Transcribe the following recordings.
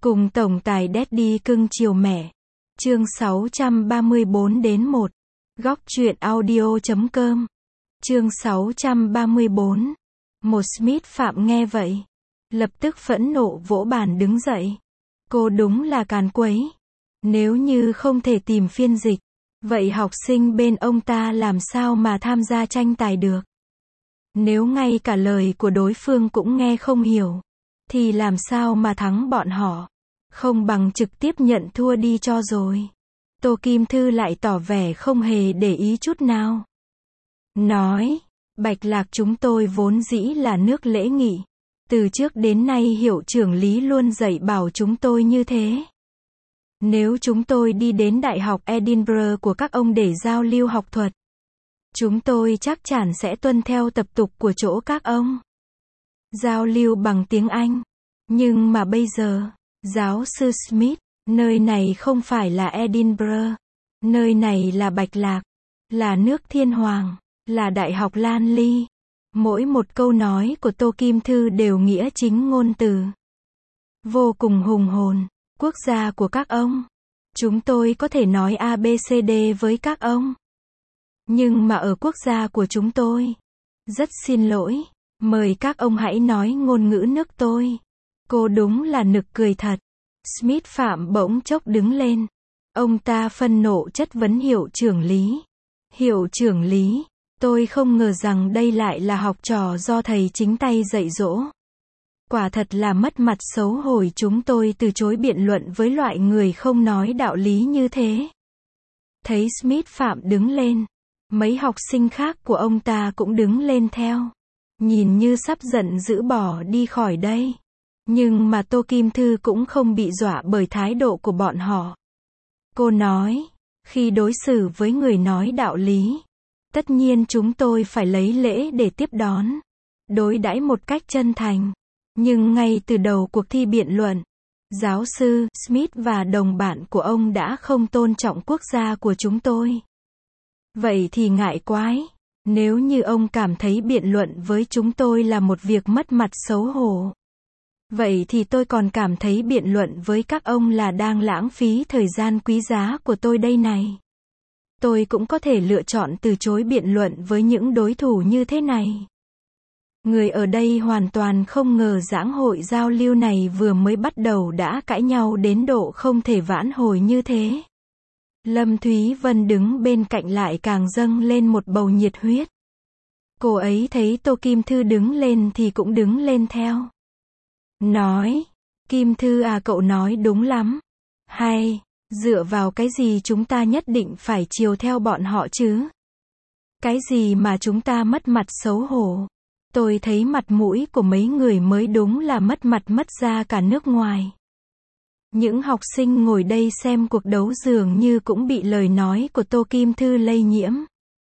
Cùng tổng tài Daddy cưng chiều mẹ. Chương 634-1. Góc truyện audio.com. Chương 634. Một Smith Phạm nghe vậy, lập tức phẫn nộ vỗ bàn đứng dậy. Cô đúng là càn quấy. Nếu như không thể tìm phiên dịch, vậy học sinh bên ông ta làm sao mà tham gia tranh tài được? Nếu ngay cả lời của đối phương cũng nghe không hiểu, thì làm sao mà thắng bọn họ? Không bằng trực tiếp nhận thua đi cho rồi. Tô Kim Thư lại tỏ vẻ không hề để ý chút nào. Nói, Bạch Lạc chúng tôi vốn dĩ là nước lễ nghị. Từ trước đến nay hiệu trưởng Lý luôn dạy bảo chúng tôi như thế. Nếu chúng tôi đi đến Đại học Edinburgh của các ông để giao lưu học thuật, chúng tôi chắc chắn sẽ tuân theo tập tục của chỗ các ông. Giao lưu bằng tiếng Anh. Nhưng mà bây giờ, giáo sư Smith, nơi này không phải là Edinburgh. Nơi này là Bạch Lạc, là nước Thiên Hoàng, là Đại học Lan Ly. Mỗi một câu nói của Tô Kim Thư đều nghĩa chính ngôn từ. Vô cùng hùng hồn. Quốc gia của các ông. Chúng tôi có thể nói ABCD với các ông. Nhưng mà ở quốc gia của chúng tôi, rất xin lỗi, mời các ông hãy nói ngôn ngữ nước tôi. Cô đúng là nực cười thật. Smith Phạm bỗng chốc đứng lên. Ông ta phân nộ chất vấn hiệu trưởng Lý. Hiệu trưởng Lý, tôi không ngờ rằng đây lại là học trò do thầy chính tay dạy dỗ. Quả thật là mất mặt xấu hổ chúng tôi từ chối biện luận với loại người không nói đạo lý như thế. Thấy Smith Phạm đứng lên, mấy học sinh khác của ông ta cũng đứng lên theo. Nhìn như sắp giận dữ bỏ đi khỏi đây. Nhưng mà Tô Kim Thư cũng không bị dọa bởi thái độ của bọn họ. Cô nói, khi đối xử với người nói đạo lý, tất nhiên chúng tôi phải lấy lễ để tiếp đón, đối đãi một cách chân thành. Nhưng ngay từ đầu cuộc thi biện luận, giáo sư Smith và đồng bạn của ông đã không tôn trọng quốc gia của chúng tôi. Vậy thì ngại quái, nếu như ông cảm thấy biện luận với chúng tôi là một việc mất mặt xấu hổ, vậy thì tôi còn cảm thấy biện luận với các ông là đang lãng phí thời gian quý giá của tôi đây này. Tôi cũng có thể lựa chọn từ chối biện luận với những đối thủ như thế này. Người ở đây hoàn toàn không ngờ giảng hội giao lưu này vừa mới bắt đầu đã cãi nhau đến độ không thể vãn hồi như thế. Lâm Thúy Vân đứng bên cạnh lại càng dâng lên một bầu nhiệt huyết. Cô ấy thấy Tô Kim Thư đứng lên thì cũng đứng lên theo. Nói, Kim Thư à, cậu nói đúng lắm. Hay, dựa vào cái gì chúng ta nhất định phải chiều theo bọn họ chứ? Cái gì mà chúng ta mất mặt xấu hổ? Tôi thấy mặt mũi của mấy người mới đúng là mất mặt mất ra cả nước ngoài. Những học sinh ngồi đây xem cuộc đấu dường như cũng bị lời nói của Tô Kim Thư lây nhiễm.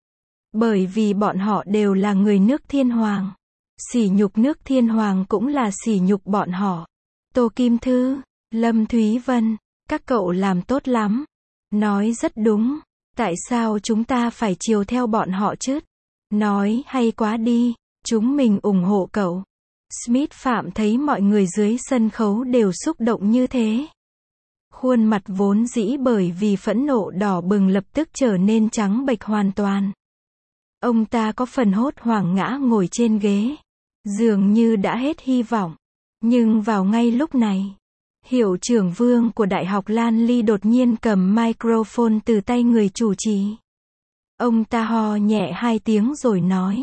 Bởi vì bọn họ đều là người nước Thiên Hoàng. Sỉ nhục nước Thiên Hoàng cũng là sỉ nhục bọn họ. Tô Kim Thư, Lâm Thúy Vân, các cậu làm tốt lắm. Nói rất đúng. Tại sao chúng ta phải chiều theo bọn họ chứ? Nói hay quá đi. Chúng mình ủng hộ cậu. Smith Phạm thấy mọi người dưới sân khấu đều xúc động như thế. Khuôn mặt vốn dĩ bởi vì phẫn nộ đỏ bừng lập tức trở nên trắng bệch hoàn toàn. Ông ta có phần hốt hoảng ngã ngồi trên ghế. Dường như đã hết hy vọng. Nhưng vào ngay lúc này, hiệu trưởng Vương của Đại học Lan Ly đột nhiên cầm microphone từ tay người chủ trì. Ông ta ho nhẹ 2 tiếng rồi nói.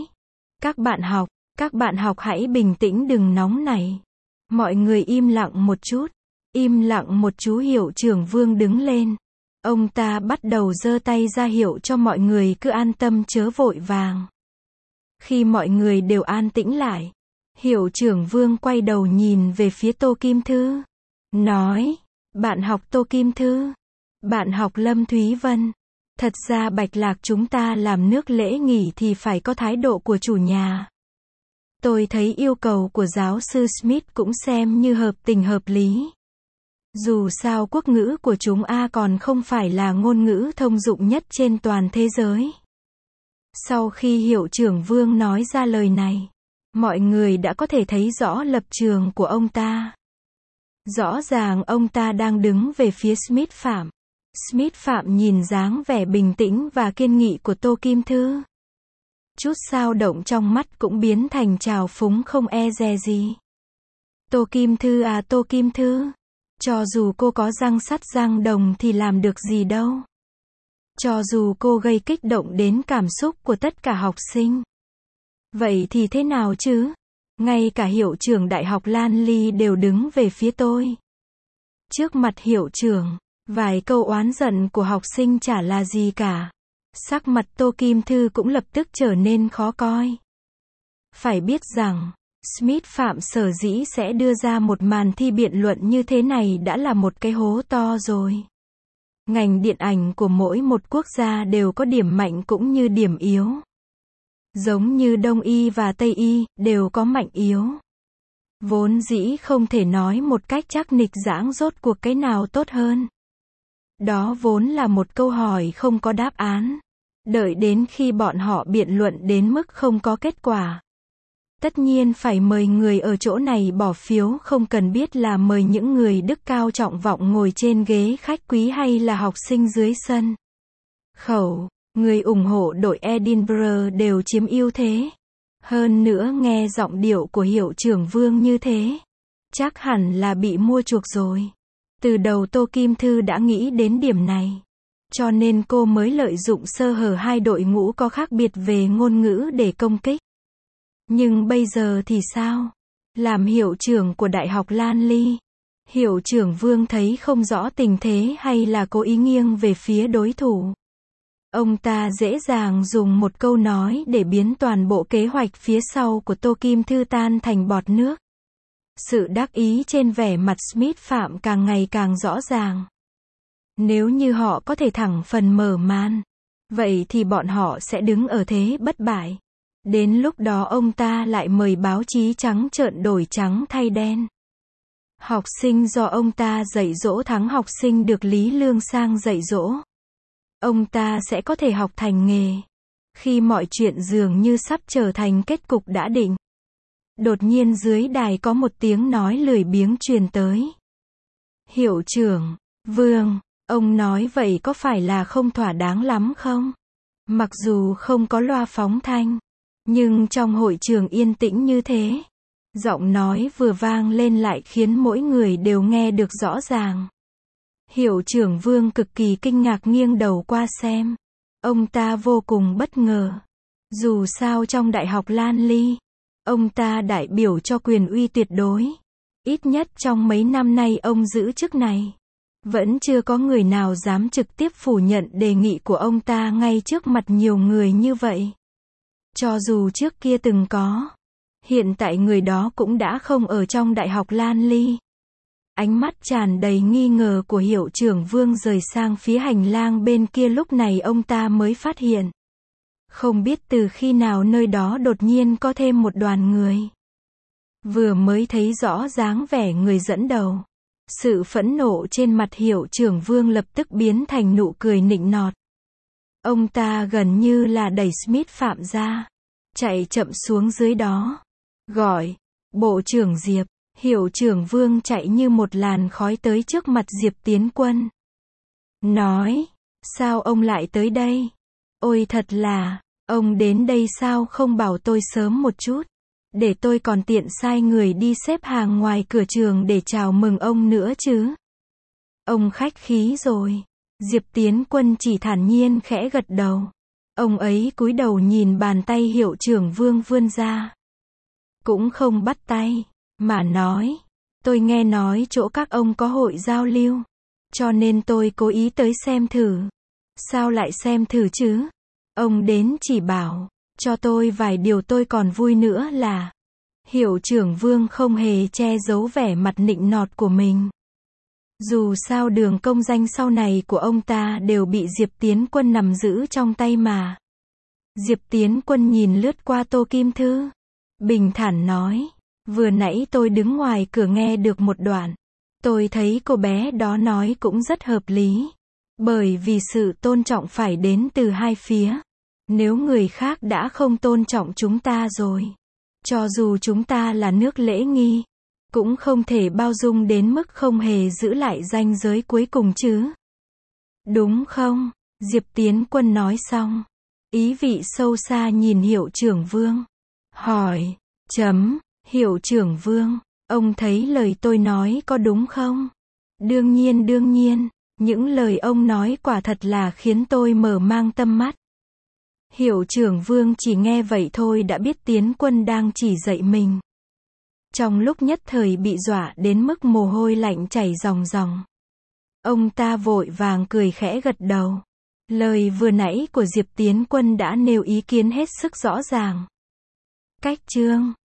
Các bạn học hãy bình tĩnh đừng nóng nảy. Mọi người im lặng một chút. Im lặng một chú. Hiệu trưởng Vương đứng lên. Ông ta bắt đầu giơ tay ra hiệu cho mọi người cứ an tâm chớ vội vàng. Khi mọi người đều an tĩnh lại, hiệu trưởng Vương quay đầu nhìn về phía Tô Kim Thư. Nói, bạn học Tô Kim Thư, bạn học Lâm Thúy Vân. Thật ra Bạch Lạc chúng ta làm nước lễ nghỉ thì phải có thái độ của chủ nhà. Tôi thấy yêu cầu của giáo sư Smith cũng xem như hợp tình hợp lý. Dù sao quốc ngữ của chúng còn không phải là ngôn ngữ thông dụng nhất trên toàn thế giới. Sau khi hiệu trưởng Vương nói ra lời này, mọi người đã có thể thấy rõ lập trường của ông ta. Rõ ràng ông ta đang đứng về phía Smith Phạm. Smith Phạm nhìn dáng vẻ bình tĩnh và kiên nghị của Tô Kim Thư. Chút dao động trong mắt cũng biến thành trào phúng không e dè gì. Tô Kim Thư à Tô Kim Thư, cho dù cô có răng sắt răng đồng thì làm được gì đâu. Cho dù cô gây kích động đến cảm xúc của tất cả học sinh. Vậy thì thế nào chứ? Ngay cả hiệu trưởng Đại học Lan Ly đều đứng về phía tôi. Trước mặt hiệu trưởng, vài câu oán giận của học sinh chả là gì cả. Sắc mặt Tô Kim Thư cũng lập tức trở nên khó coi. Phải biết rằng, Smith Phạm sở dĩ sẽ đưa ra một màn thi biện luận như thế này đã là một cái hố to rồi. Ngành điện ảnh của mỗi một quốc gia đều có điểm mạnh cũng như điểm yếu. Giống như Đông Y và Tây Y, đều có mạnh yếu. Vốn dĩ không thể nói một cách chắc nịch giảng rốt cuộc cái nào tốt hơn. Đó vốn là một câu hỏi không có đáp án. Đợi đến khi bọn họ biện luận đến mức không có kết quả. Tất nhiên phải mời người ở chỗ này bỏ phiếu, không cần biết là mời những người đức cao trọng vọng ngồi trên ghế khách quý hay là học sinh dưới sân khấu. Người ủng hộ đội Edinburgh đều chiếm ưu thế. Hơn nữa nghe giọng điệu của hiệu trưởng Vương như thế, chắc hẳn là bị mua chuộc rồi. Từ đầu Tô Kim Thư đã nghĩ đến điểm này. Cho nên cô mới lợi dụng sơ hở hai đội ngũ có khác biệt về ngôn ngữ để công kích. Nhưng bây giờ thì sao? Làm hiệu trưởng của Đại học Lan Ly, hiệu trưởng Vương thấy không rõ tình thế hay là cố ý nghiêng về phía đối thủ. Ông ta dễ dàng dùng một câu nói để biến toàn bộ kế hoạch phía sau của Tô Kim Thư tan thành bọt nước. Sự đắc ý trên vẻ mặt Smith Phạm càng ngày càng rõ ràng. Nếu như họ có thể thẳng phần mở màn, vậy thì bọn họ sẽ đứng ở thế bất bại. Đến lúc đó ông ta lại mời báo chí trắng trợn đổi trắng thay đen. Học sinh do ông ta dạy dỗ thắng học sinh được Lý Lương Sang dạy dỗ. Ông ta sẽ có thể học thành nghề. Khi mọi chuyện dường như sắp trở thành kết cục đã định. Đột nhiên dưới đài có một tiếng nói lười biếng truyền tới. Hiệu trưởng Vương, ông nói vậy có phải là không thỏa đáng lắm không? Mặc dù không có loa phóng thanh, nhưng trong hội trường yên tĩnh như thế, giọng nói vừa vang lên lại khiến mỗi người đều nghe được rõ ràng. Hiệu trưởng Vương cực kỳ kinh ngạc nghiêng đầu qua xem. Ông ta vô cùng bất ngờ. Dù sao trong Đại học Lan Ly, ông ta đại biểu cho quyền uy tuyệt đối. Ít nhất trong mấy năm nay ông giữ chức này, vẫn chưa có người nào dám trực tiếp phủ nhận đề nghị của ông ta ngay trước mặt nhiều người như vậy. Cho dù trước kia từng có, hiện tại người đó cũng đã không ở trong Đại học Lan Ly. Ánh mắt tràn đầy nghi ngờ của hiệu trưởng Vương rời sang phía hành lang bên kia, lúc này ông ta mới phát hiện. Không biết từ khi nào nơi đó đột nhiên có thêm một đoàn người. Vừa mới thấy rõ dáng vẻ người dẫn đầu, sự phẫn nộ trên mặt hiệu trưởng Vương lập tức biến thành nụ cười nịnh nọt. Ông ta gần như là đẩy Smith Phạm ra, chạy chậm xuống dưới đó, gọi, Bộ trưởng Diệp. Hiệu trưởng Vương chạy như một làn khói tới trước mặt Diệp Tiến Quân. Nói, sao ông lại tới đây? Ôi thật là, ông đến đây sao không bảo tôi sớm một chút, để tôi còn tiện sai người đi xếp hàng ngoài cửa trường để chào mừng ông nữa chứ. Ông khách khí rồi. Diệp Tiến Quân chỉ thản nhiên khẽ gật đầu. Ông ấy cúi đầu nhìn bàn tay hiệu trưởng Vương vươn ra. Cũng không bắt tay, mà nói, tôi nghe nói chỗ các ông có hội giao lưu, cho nên tôi cố ý tới xem thử. Sao lại xem thử chứ? Ông đến chỉ bảo cho tôi vài điều, tôi còn vui nữa là. Hiệu trưởng Vương không hề che giấu vẻ mặt nịnh nọt của mình. Dù sao đường công danh sau này của ông ta đều bị Diệp Tiến Quân nắm giữ trong tay mà. Diệp Tiến Quân nhìn lướt qua Tô Kim Thư, bình thản nói, vừa nãy tôi đứng ngoài cửa nghe được một đoạn. Tôi thấy cô bé đó nói cũng rất hợp lý. Bởi vì sự tôn trọng phải đến từ hai phía. Nếu người khác đã không tôn trọng chúng ta rồi, cho dù chúng ta là nước lễ nghi, cũng không thể bao dung đến mức không hề giữ lại ranh giới cuối cùng chứ. Đúng không? Diệp Tiến Quân nói xong. Ý vị sâu xa nhìn Hiệu trưởng Vương. Hỏi. Hiệu trưởng Vương. Ông thấy lời tôi nói có đúng không? Đương nhiên. Những lời ông nói quả thật là khiến tôi mở mang tầm mắt. Hiệu trưởng Vương chỉ nghe vậy thôi đã biết Tiến Quân đang chỉ dạy mình. Trong lúc nhất thời bị dọa đến mức mồ hôi lạnh chảy ròng ròng. Ông ta vội vàng cười khẽ gật đầu. Lời vừa nãy của Diệp Tiến Quân đã nêu ý kiến hết sức rõ ràng. Cách chương